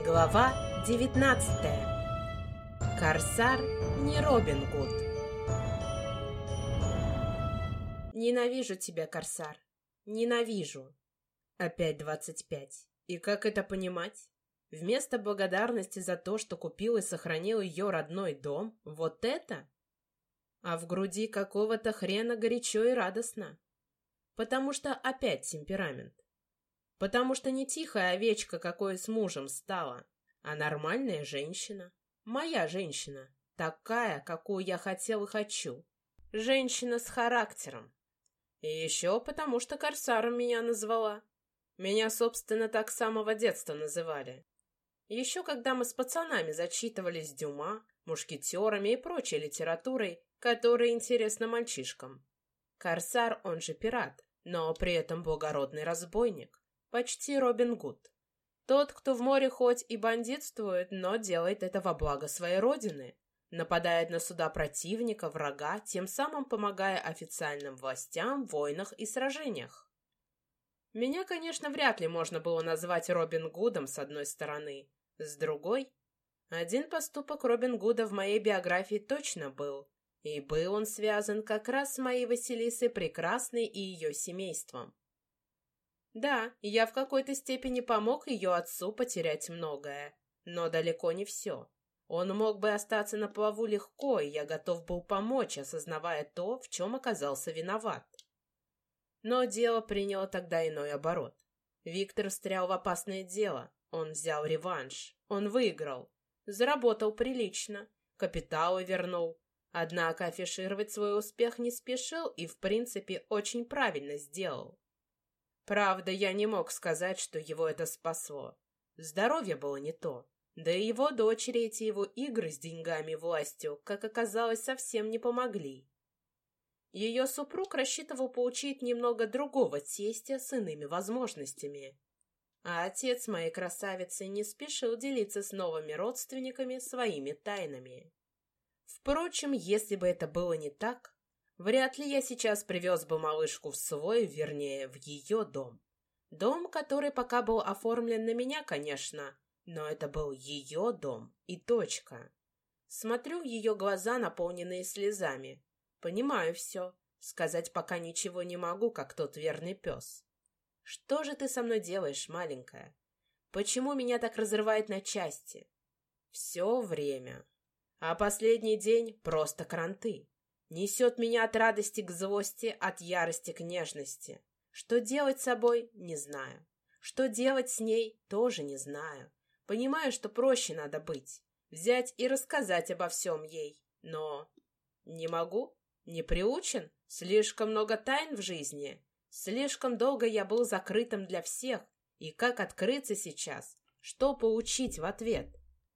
Глава 19. Корсар не Робин Гуд. Ненавижу тебя, Корсар. Ненавижу. Опять 25. И как это понимать? Вместо благодарности за то, что купил и сохранил ее родной дом, вот это? А в груди какого-то хрена горячо и радостно. Потому что опять темперамент. Потому что не тихая овечка, какой с мужем стала, а нормальная женщина. Моя женщина. Такая, какую я хотел и хочу. Женщина с характером. И еще потому, что Корсаром меня назвала. Меня, собственно, так с самого детства называли. Еще когда мы с пацанами зачитывались Дюма, мушкетерами и прочей литературой, которая интересна мальчишкам. Корсар, он же пират, но при этом благородный разбойник. Почти Робин Гуд. Тот, кто в море хоть и бандитствует, но делает это во благо своей родины. Нападает на суда противника, врага, тем самым помогая официальным властям в войнах и сражениях. Меня, конечно, вряд ли можно было назвать Робин Гудом с одной стороны. С другой, один поступок Робин Гуда в моей биографии точно был. И был он связан как раз с моей Василисой Прекрасной и ее семейством. Да, я в какой-то степени помог ее отцу потерять многое, но далеко не все. Он мог бы остаться на плаву легко, и я готов был помочь, осознавая то, в чем оказался виноват. Но дело приняло тогда иной оборот. Виктор встрял в опасное дело, он взял реванш, он выиграл, заработал прилично, капиталы вернул, однако афишировать свой успех не спешил и, в принципе, очень правильно сделал. Правда, я не мог сказать, что его это спасло. Здоровье было не то. Да и его дочери эти его игры с деньгами и властью, как оказалось, совсем не помогли. Ее супруг рассчитывал получить немного другого тестя с иными возможностями. А отец моей красавицы не спешил делиться с новыми родственниками своими тайнами. Впрочем, если бы это было не так, вряд ли я сейчас привез бы малышку в свой, вернее, в ее дом. Дом, который пока был оформлен на меня, конечно, но это был ее дом и точка. Смотрю в ее глаза, наполненные слезами. Понимаю все. Сказать пока ничего не могу, как тот верный пес. Что же ты со мной делаешь, маленькая? Почему меня так разрывает на части? Все время. А последний день просто кранты. Несет меня от радости к злости, от ярости к нежности. Что делать с собой, не знаю. Что делать с ней, тоже не знаю. Понимаю, что проще надо быть. Взять и рассказать обо всем ей. Но не могу, не приучен. Слишком много тайн в жизни. Слишком долго я был закрытым для всех. И как открыться сейчас? Что получить в ответ?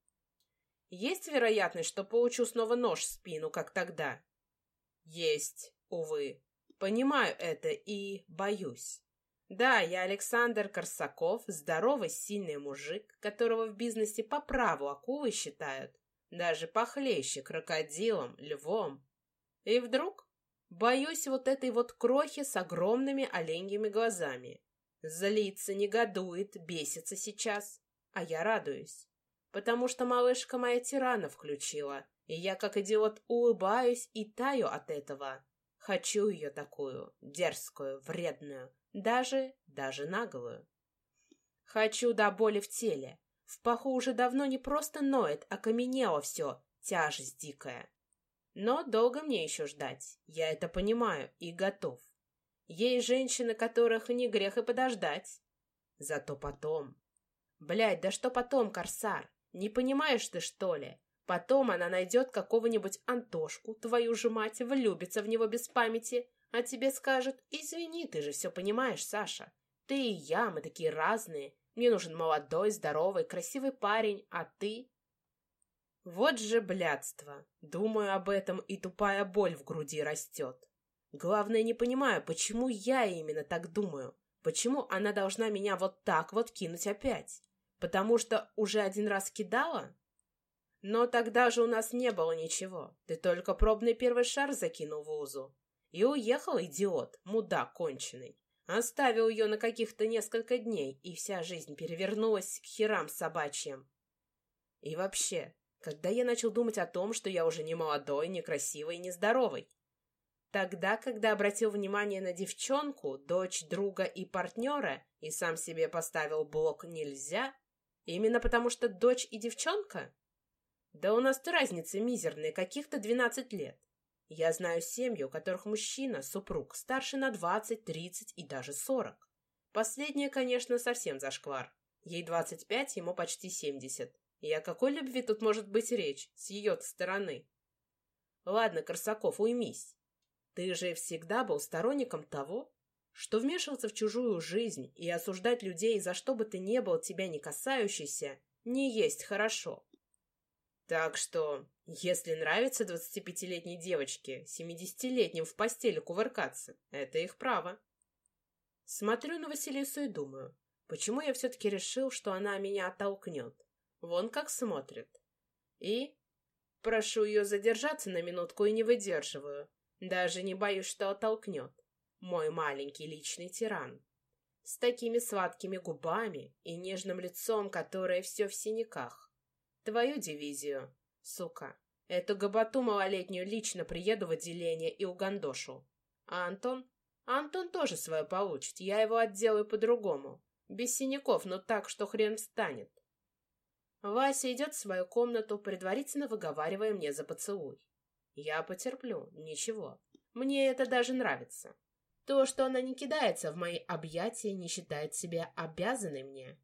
Есть вероятность, что получу снова нож в спину, как тогда? Есть, увы. Понимаю это и боюсь. Да, я Александр Корсаков, здоровый, сильный мужик, которого в бизнесе по праву акулой считают, даже похлеще крокодилом, львом. И вдруг боюсь вот этой вот крохи с огромными оленьими глазами. Злится, негодует, бесится сейчас, а я радуюсь, потому что малышка моя тирана включила. И я, как идиот, улыбаюсь и таю от этого. Хочу ее такую, дерзкую, вредную, даже наглую. Хочу до боли в теле. В паху уже давно не просто ноет, а каменело все, тяжесть дикая. Но долго мне еще ждать, я это понимаю и готов. Есть женщины, которых не грех и подождать. Зато потом... Блядь, да что потом, Корсар? Не понимаешь ты, что ли? Потом она найдет какого-нибудь Антошку, твою же мать, влюбится в него без памяти, а тебе скажет: «Извини, ты же все понимаешь, Саша. Ты и я, мы такие разные. Мне нужен молодой, здоровый, красивый парень, а ты...» Вот же блядство. Думаю об этом, и тупая боль в груди растет. Главное, не понимаю, почему я именно так думаю. Почему она должна меня вот так вот кинуть опять? Потому что уже один раз кидала? Но тогда же у нас не было ничего. Ты только пробный первый шар закинул в узу. И уехал идиот, мудак конченый. Оставил ее на каких-то несколько дней, и вся жизнь перевернулась к херам собачьим. И вообще, когда я начал думать о том, что я уже не молодой, не красивый, не здоровый? Тогда, когда обратил внимание на девчонку, дочь друга и партнера, и сам себе поставил блок «нельзя», именно потому что дочь и девчонка? Да у нас-то разница мизерная, каких-то 12 лет. Я знаю семьи, у которых мужчина, супруг, старше на 20, 30 и даже 40. Последняя, конечно, совсем зашквар. Ей 25, ему почти 70. И о какой любви тут может быть речь, с ее-то стороны? Ладно, Корсаков, уймись. Ты же всегда был сторонником того, что вмешиваться в чужую жизнь и осуждать людей за что бы ты ни был, тебя не касающийся, не есть хорошо. Так что, если нравится 25-летней девочке 70-летним в постели кувыркаться, это их право. Смотрю на Василису и думаю, почему я все-таки решил, что она меня оттолкнет. Вон как смотрит. И прошу ее задержаться на минутку и не выдерживаю. Даже не боюсь, что оттолкнет. Мой маленький личный тиран. С такими сладкими губами и нежным лицом, которое все в синяках. Твою дивизию, сука. Эту гоботу малолетнюю лично приеду в отделение и угандошу. А Антон? Антон тоже свое получит. Я его отделаю по-другому. Без синяков, но так, что хрен встанет. Вася идет в свою комнату, предварительно выговаривая мне за поцелуй. Я потерплю, ничего. Мне это даже нравится. То, что она не кидается в мои объятия, не считает себя обязанной мне.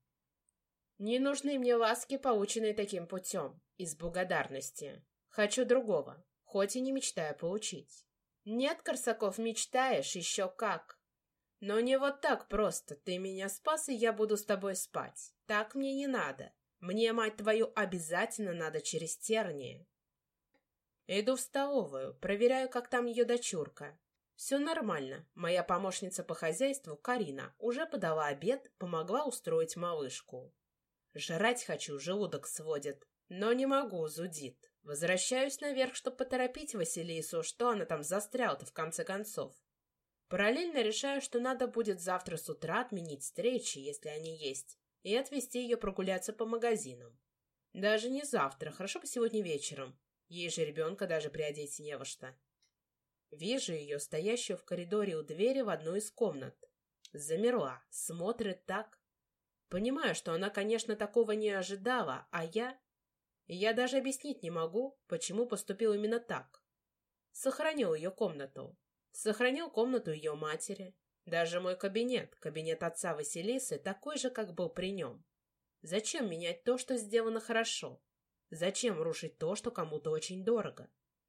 Не нужны мне ласки, полученные таким путем, из благодарности. Хочу другого, хоть и не мечтаю получить. Нет, Корсаков, мечтаешь еще как. Но не вот так просто. Ты меня спас, и я буду с тобой спать. Так мне не надо. Мне, мать твою, обязательно надо через тернии. Иду в столовую, проверяю, как там ее дочурка. Все нормально. Моя помощница по хозяйству, Карина, уже подала обед, помогла устроить малышку. Жрать хочу, желудок сводит. Но не могу, зудит. Возвращаюсь наверх, чтобы поторопить Василису, что она там застряла-то в конце концов. Параллельно решаю, что надо будет завтра с утра отменить встречи, если они есть, и отвезти ее прогуляться по магазинам. Даже не завтра, хорошо бы сегодня вечером. Ей же ребенка даже приодеть не во что. Вижу ее, стоящую в коридоре у двери в одну из комнат. Замерла, смотрит так. Понимаю, что она, конечно, такого не ожидала, а я... Я даже объяснить не могу, почему поступил именно так. Сохранил ее комнату. Сохранил комнату ее матери. Даже мой кабинет отца Василисы, такой же, как был при нем. Зачем менять то, что сделано хорошо? Зачем рушить то, что кому-то очень дорого?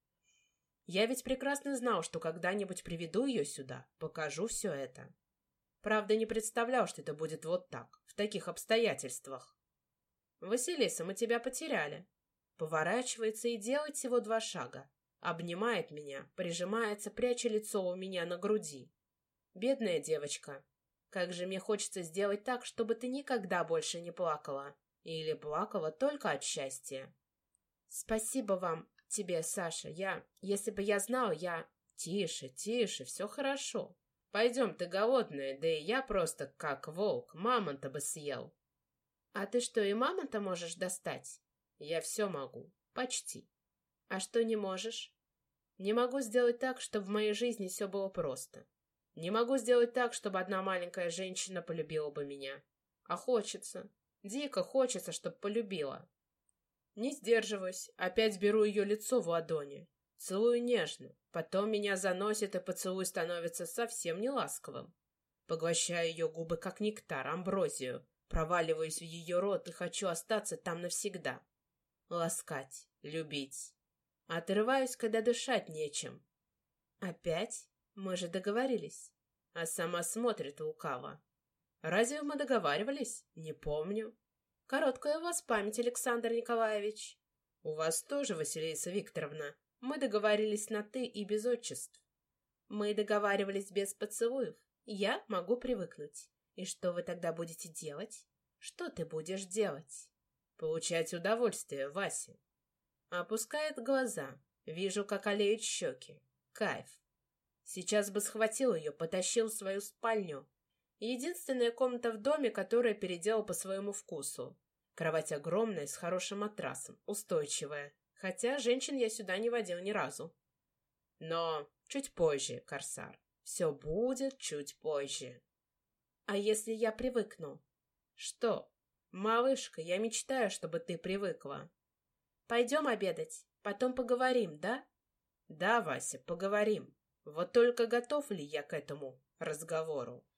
Я ведь прекрасно знал, что когда-нибудь приведу ее сюда, покажу все это. Правда, не представлял, что это будет вот так, в таких обстоятельствах. «Василиса, мы тебя потеряли». Поворачивается и делает всего 2 шага. Обнимает меня, прижимается, пряча лицо у меня на груди. Бедная девочка. Как же мне хочется сделать так, чтобы ты никогда больше не плакала. Или плакала только от счастья. Спасибо вам, тебе, Саша. Если бы я знал, Тише, тише, все хорошо. Пойдем, ты голодная, да и я просто как волк, мамонта бы съел. А ты что, и мамонта можешь достать? Я все могу. Почти. А что не можешь? Не могу сделать так, чтобы в моей жизни все было просто. Не могу сделать так, чтобы одна маленькая женщина полюбила бы меня. А хочется. Дико хочется, чтобы полюбила. Не сдерживаюсь, опять беру ее лицо в ладони. Целую нежно, потом меня заносит, и поцелуй становится совсем не ласковым. Поглощаю ее губы, как нектар, амброзию, проваливаюсь в ее рот и хочу остаться там навсегда. Ласкать, любить. Отрываюсь, когда дышать нечем. Опять? Мы же договорились. А сама смотрит лукаво. Разве мы договаривались? Не помню. Короткая у вас память, Александр Николаевич. У вас тоже, Василиса Викторовна. Мы договорились на «ты» и без отчеств. Мы договаривались без поцелуев. Я могу привыкнуть. И что вы тогда будете делать? Что ты будешь делать? Получать удовольствие, Вася. Опускает глаза. Вижу, как олеют щеки. Кайф. Сейчас бы схватил ее, потащил в свою спальню. Единственная комната в доме, которую переделал по своему вкусу. Кровать огромная, с хорошим матрасом, устойчивая. Хотя женщин я сюда не водил ни разу. Но чуть позже, Корсар. Все будет чуть позже. А если я привыкну? Что? Малышка, я мечтаю, чтобы ты привыкла. Пойдем обедать, потом поговорим, да? Да, Вася, поговорим. Вот только готов ли я к этому разговору?